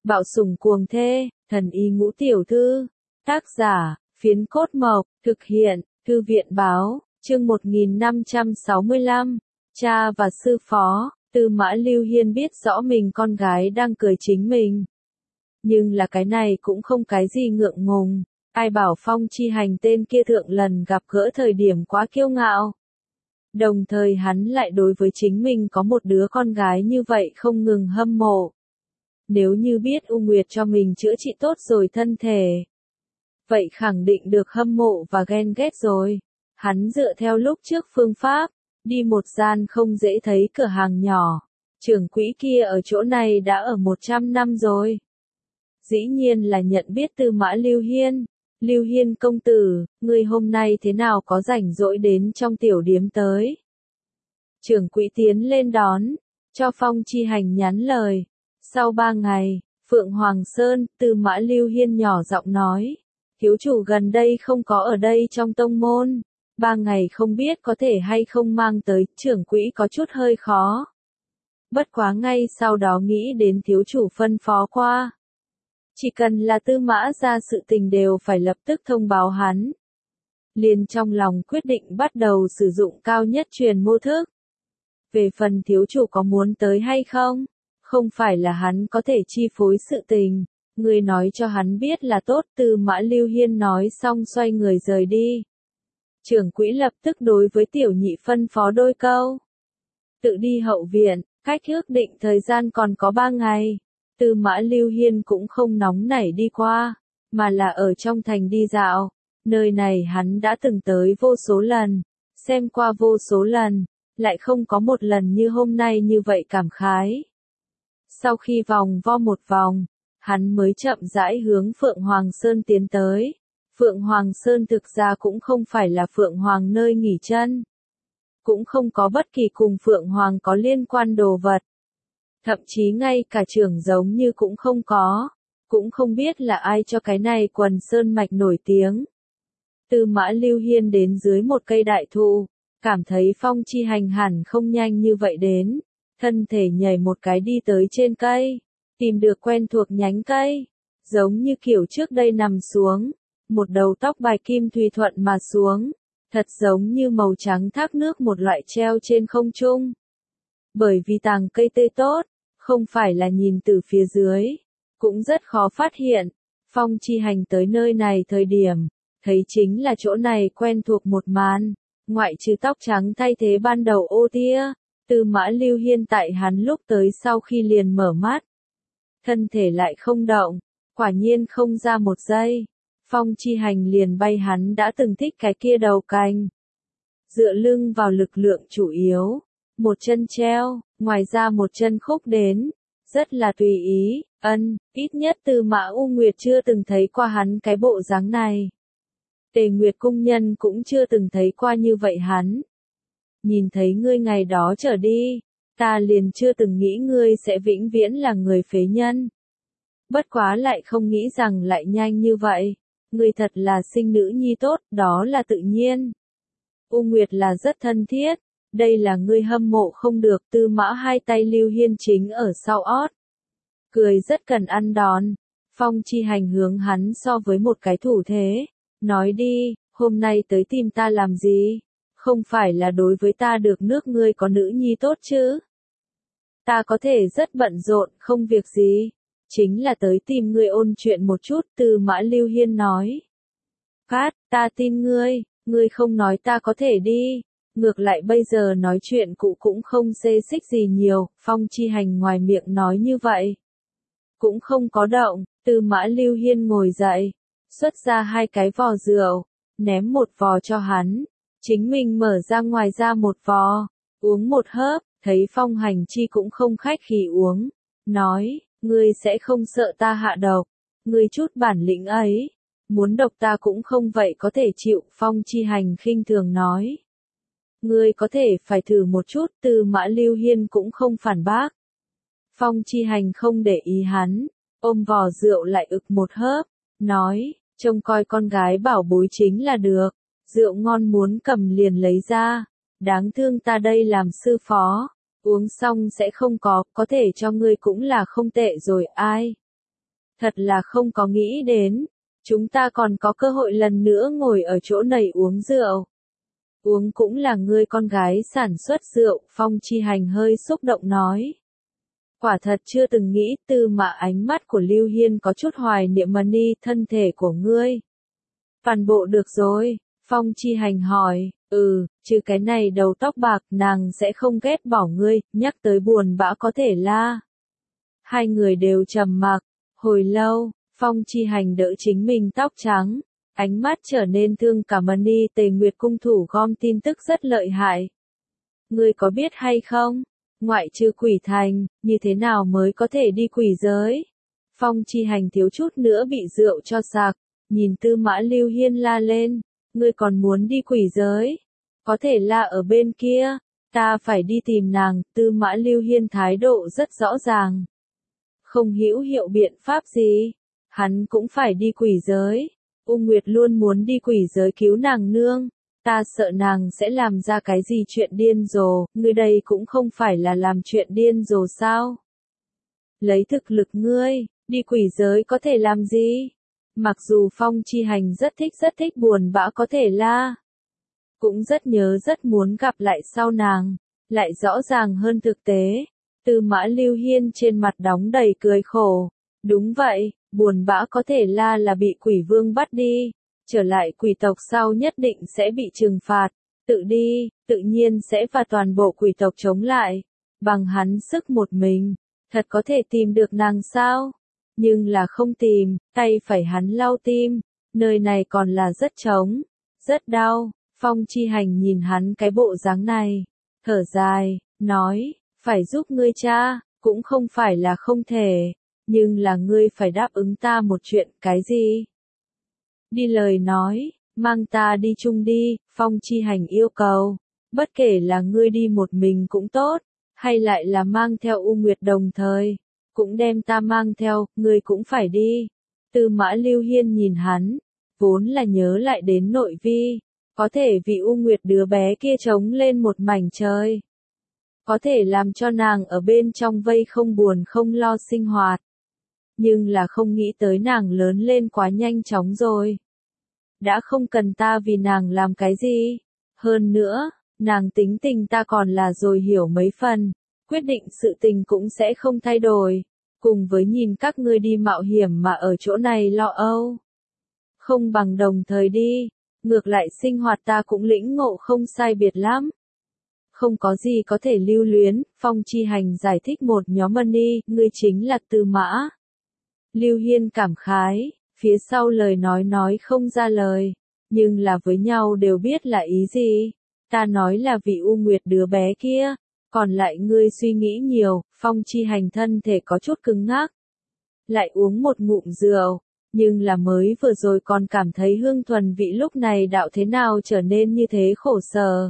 Bạo sủng cuồng thê, thần y ngũ tiểu thư. Tác giả, Phiến Cốt Mộc, thực hiện, Thư viện Báo, chương 1565. Cha và sư phó, Tư Mã Lưu Hiên biết rõ mình con gái đang cười chính mình. Nhưng là cái này cũng không cái gì ngượng ngùng, ai bảo Phong Chi Hành tên kia thượng lần gặp gỡ thời điểm quá kiêu ngạo. Đồng thời hắn lại đối với chính mình có một đứa con gái như vậy không ngừng hâm mộ. Nếu như biết U Nguyệt cho mình chữa trị tốt rồi thân thể, vậy khẳng định được hâm mộ và ghen ghét rồi. Hắn dựa theo lúc trước phương pháp, đi một gian không dễ thấy cửa hàng nhỏ. Trưởng quỹ kia ở chỗ này đã ở 100 năm rồi. Dĩ nhiên là nhận biết Tư Mã Lưu Hiên. Lưu Hiên công tử, ngươi hôm nay thế nào có rảnh rỗi đến trong tiểu điếm tới? Trưởng quỹ tiến lên đón, cho Phong Chi Hành nhắn lời. Sau 3 ngày, Phượng Hoàng Sơn, Tư Mã Lưu Hiên nhỏ giọng nói. Thiếu chủ gần đây không có ở đây trong tông môn. 3 ngày không biết có thể hay không mang tới, trưởng quỹ có chút hơi khó. Bất quá ngay sau đó nghĩ đến thiếu chủ phân phó qua. Chỉ cần là Tư Mã ra sự tình đều phải lập tức thông báo hắn. Liền trong lòng quyết định bắt đầu sử dụng cao nhất truyền mô thức. Về phần thiếu chủ có muốn tới hay không, không phải là hắn có thể chi phối sự tình. Người nói cho hắn biết là tốt. Tư Mã Lưu Hiên nói xong xoay người rời đi. Trưởng quỹ lập tức đối với tiểu nhị phân phó đôi câu. Tự đi hậu viện, cách ước định thời gian còn có 3 ngày. Tư Mã Lưu Hiên cũng không nóng nảy đi qua, mà là ở trong thành đi dạo. Nơi này hắn đã từng tới vô số lần, xem qua vô số lần, lại không có một lần như hôm nay như vậy cảm khái. Sau khi vòng vo một vòng, hắn mới chậm rãi hướng Phượng Hoàng Sơn tiến tới. Phượng Hoàng Sơn thực ra cũng không phải là Phượng Hoàng nơi nghỉ chân. Cũng không có bất kỳ cùng Phượng Hoàng có liên quan đồ vật. Thậm chí ngay cả trưởng giống như cũng không có. Cũng không biết là ai cho cái này quần sơn mạch nổi tiếng. Tư Mã Lưu Hiên đến dưới một cây đại thụ, cảm thấy Phong Chi Hành hẳn không nhanh như vậy đến. Thân thể nhảy một cái đi tới trên cây, tìm được quen thuộc nhánh cây, giống như kiểu trước đây nằm xuống, một đầu tóc bài kim tùy thuận mà xuống, thật giống như màu trắng thác nước một loại treo trên không trung. Bởi vì tàng cây tươi tốt, không phải là nhìn từ phía dưới, cũng rất khó phát hiện. Phong Chi Hành tới nơi này thời điểm, thấy chính là chỗ này quen thuộc một màn, ngoại trừ tóc trắng thay thế ban đầu ô tia. Tư Mã Lưu Hiên tại hắn lúc tới sau khi liền mở mắt. Thân thể lại không động, quả nhiên không ra một giây. Phong Chi Hành liền bay hắn đã từng thích cái kia đầu cành. Dựa lưng vào lực lượng chủ yếu, một chân treo, ngoài ra một chân khúc đến, rất là tùy ý, ít nhất Tư Mã U Nguyệt chưa từng thấy qua hắn cái bộ dáng này. Tề Nguyệt cung nhân cũng chưa từng thấy qua như vậy hắn. Nhìn thấy ngươi ngày đó trở đi, ta liền chưa từng nghĩ ngươi sẽ vĩnh viễn là người phế nhân. Bất quá lại không nghĩ rằng lại nhanh như vậy. Ngươi thật là sinh nữ nhi tốt, đó là tự nhiên. U Nguyệt là rất thân thiết, đây là ngươi hâm mộ không được. Tư Mã hai tay Lưu Hiên chính ở sau ót. Cười rất cần ăn đòn. Phong Chi Hành hướng hắn so với một cái thủ thế. Nói đi, hôm nay tới tìm ta làm gì? Không phải là đối với ta được nước ngươi có nữ nhi tốt chứ? Ta có thể rất bận rộn, không việc gì. Chính là tới tìm ngươi ôn chuyện một chút. Tư Mã Lưu Hiên nói. Phát, ta tin ngươi, ngươi không nói ta có thể đi. Ngược lại bây giờ nói chuyện cụ cũng không xê xích gì nhiều. Phong Chi Hành ngoài miệng nói như vậy, cũng không có động. Tư Mã Lưu Hiên ngồi dậy, xuất ra 2 cái vò rượu, ném một vò cho hắn. Chính mình mở ra ngoài ra một vò, uống một hớp, thấy Phong Hành Chi cũng không khách khí uống. Nói, ngươi sẽ không sợ ta hạ độc, ngươi chút bản lĩnh ấy, muốn độc ta cũng không vậy có thể chịu. Phong Chi Hành khinh thường nói. Ngươi có thể phải thử một chút. Tư Mã Lưu Hiên cũng không phản bác. Phong Chi Hành không để ý hắn, ôm vò rượu lại ực một hớp, nói, trông coi con gái bảo bối chính là được. Rượu ngon muốn cầm liền lấy ra, đáng thương ta đây làm sư phó, uống xong sẽ không có thể cho ngươi cũng là không tệ rồi. Ai? Thật là không có nghĩ đến. Chúng ta còn có cơ hội lần nữa ngồi ở chỗ này uống rượu. Uống cũng là ngươi con gái sản xuất rượu, Phong Chi Hành hơi xúc động nói. Quả thật chưa từng nghĩ, Tư Mã ánh mắt của Lưu Hiên có chút hoài niệm Mani, thân thể của ngươi. Toàn bộ được rồi, Phong Chi Hành hỏi, trừ cái này đầu tóc bạc nàng sẽ không ghét bỏ ngươi, nhắc tới buồn bã có thể la. Hai người đều trầm mặc, hồi lâu, Phong Chi Hành đỡ chính mình tóc trắng, ánh mắt trở nên thương cảm. Mani Tề Nguyệt cung thủ gom tin tức rất lợi hại. Ngươi có biết hay không? Ngoại trừ quỷ thành, như thế nào mới có thể đi quỷ giới? Phong Chi Hành thiếu chút nữa bị rượu cho sặc, nhìn Tư Mã Lưu Hiên la lên, ngươi còn muốn đi quỷ giới? Có thể là ở bên kia, ta phải đi tìm nàng. Tư Mã Lưu Hiên thái độ rất rõ ràng. Không hữu hiệu biện pháp gì, hắn cũng phải đi quỷ giới. U Nguyệt luôn muốn đi quỷ giới cứu nàng nương. Ta sợ nàng sẽ làm ra cái gì chuyện điên rồ, ngươi đây cũng không phải là làm chuyện điên rồ sao? Lấy thực lực ngươi, đi quỷ giới có thể làm gì? Mặc dù Phong Chi Hành rất thích buồn bã có thể la. Cũng rất nhớ rất muốn gặp lại sau nàng, lại rõ ràng hơn thực tế. Tư Mã Lưu Hiên trên mặt đóng đầy cười khổ. Đúng vậy, buồn bã có thể la là bị quỷ vương bắt đi. Trở lại quỷ tộc sau nhất định sẽ bị trừng phạt, tự đi, tự nhiên sẽ và toàn bộ quỷ tộc chống lại, bằng hắn sức một mình, thật có thể tìm được nàng sao? Nhưng là không tìm, tay phải hắn lau tim, nơi này còn là rất trống, rất đau. Phong Chi Hành nhìn hắn cái bộ dáng này, thở dài, nói, phải giúp ngươi cha, cũng không phải là không thể, nhưng là ngươi phải đáp ứng ta một chuyện. Cái gì? Đi lời nói, mang ta đi chung đi, Phong Chi Hành yêu cầu. Bất kể là ngươi đi một mình cũng tốt, hay lại là mang theo U Nguyệt đồng thời, cũng đem ta mang theo, ngươi cũng phải đi. Tư Mã Lưu Hiên nhìn hắn, vốn là nhớ lại đến nội vi, có thể vì U Nguyệt đứa bé kia trống lên một mảnh trời. Có thể làm cho nàng ở bên trong vây không buồn không lo sinh hoạt. Nhưng là không nghĩ tới nàng lớn lên quá nhanh chóng rồi. Đã không cần ta vì nàng làm cái gì. Hơn nữa, nàng tính tình ta còn là rồi hiểu mấy phần. Quyết định sự tình cũng sẽ không thay đổi. Cùng với nhìn các ngươi đi mạo hiểm mà ở chỗ này lo âu. Không bằng đồng thời đi. Ngược lại sinh hoạt ta cũng lĩnh ngộ không sai biệt lắm. Không có gì có thể lưu luyến. Phong Chi Hành giải thích một nhóm Mani, ngươi chính là Tư Mã. Lưu Hiên cảm khái, phía sau lời nói không ra lời, nhưng là với nhau đều biết là ý gì. Ta nói là vì U Nguyệt đứa bé kia, còn lại ngươi suy nghĩ nhiều. Phong Chi Hành thân thể có chút cứng ngắc, lại uống một ngụm rượu, nhưng là mới vừa rồi còn cảm thấy hương thuần vị, lúc này đạo thế nào trở nên như thế khổ sở.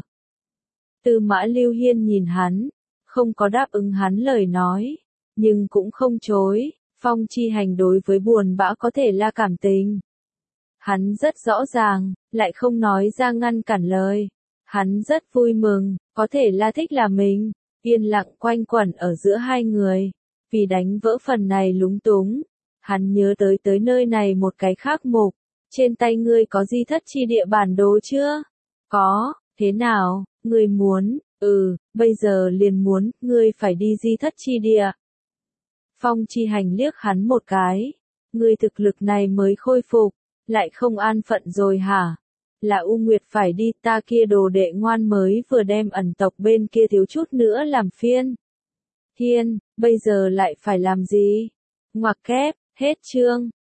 Tư Mã Lưu Hiên nhìn hắn, không có đáp ứng hắn lời nói, nhưng cũng không chối. Phong Chi Hành đối với buồn bã có thể là cảm tình. Hắn rất rõ ràng, lại không nói ra ngăn cản lời. Hắn rất vui mừng, có thể là thích là mình, yên lặng quanh quẩn ở giữa hai người. Vì đánh vỡ phần này lúng túng, hắn nhớ tới nơi này một cái khác mục. Trên tay ngươi có di thất chi địa bản đồ chưa? Có, thế nào, ngươi muốn? Bây giờ liền muốn, ngươi phải đi di thất chi địa. Phong Chi Hành liếc hắn một cái. Ngươi thực lực này mới khôi phục, lại không an phận rồi hả? Là U Nguyệt phải đi, ta kia đồ đệ ngoan mới vừa đem ẩn tộc bên kia thiếu chút nữa làm phiên. Thiên, bây giờ lại phải làm gì? Ngoặc kép, hết chương.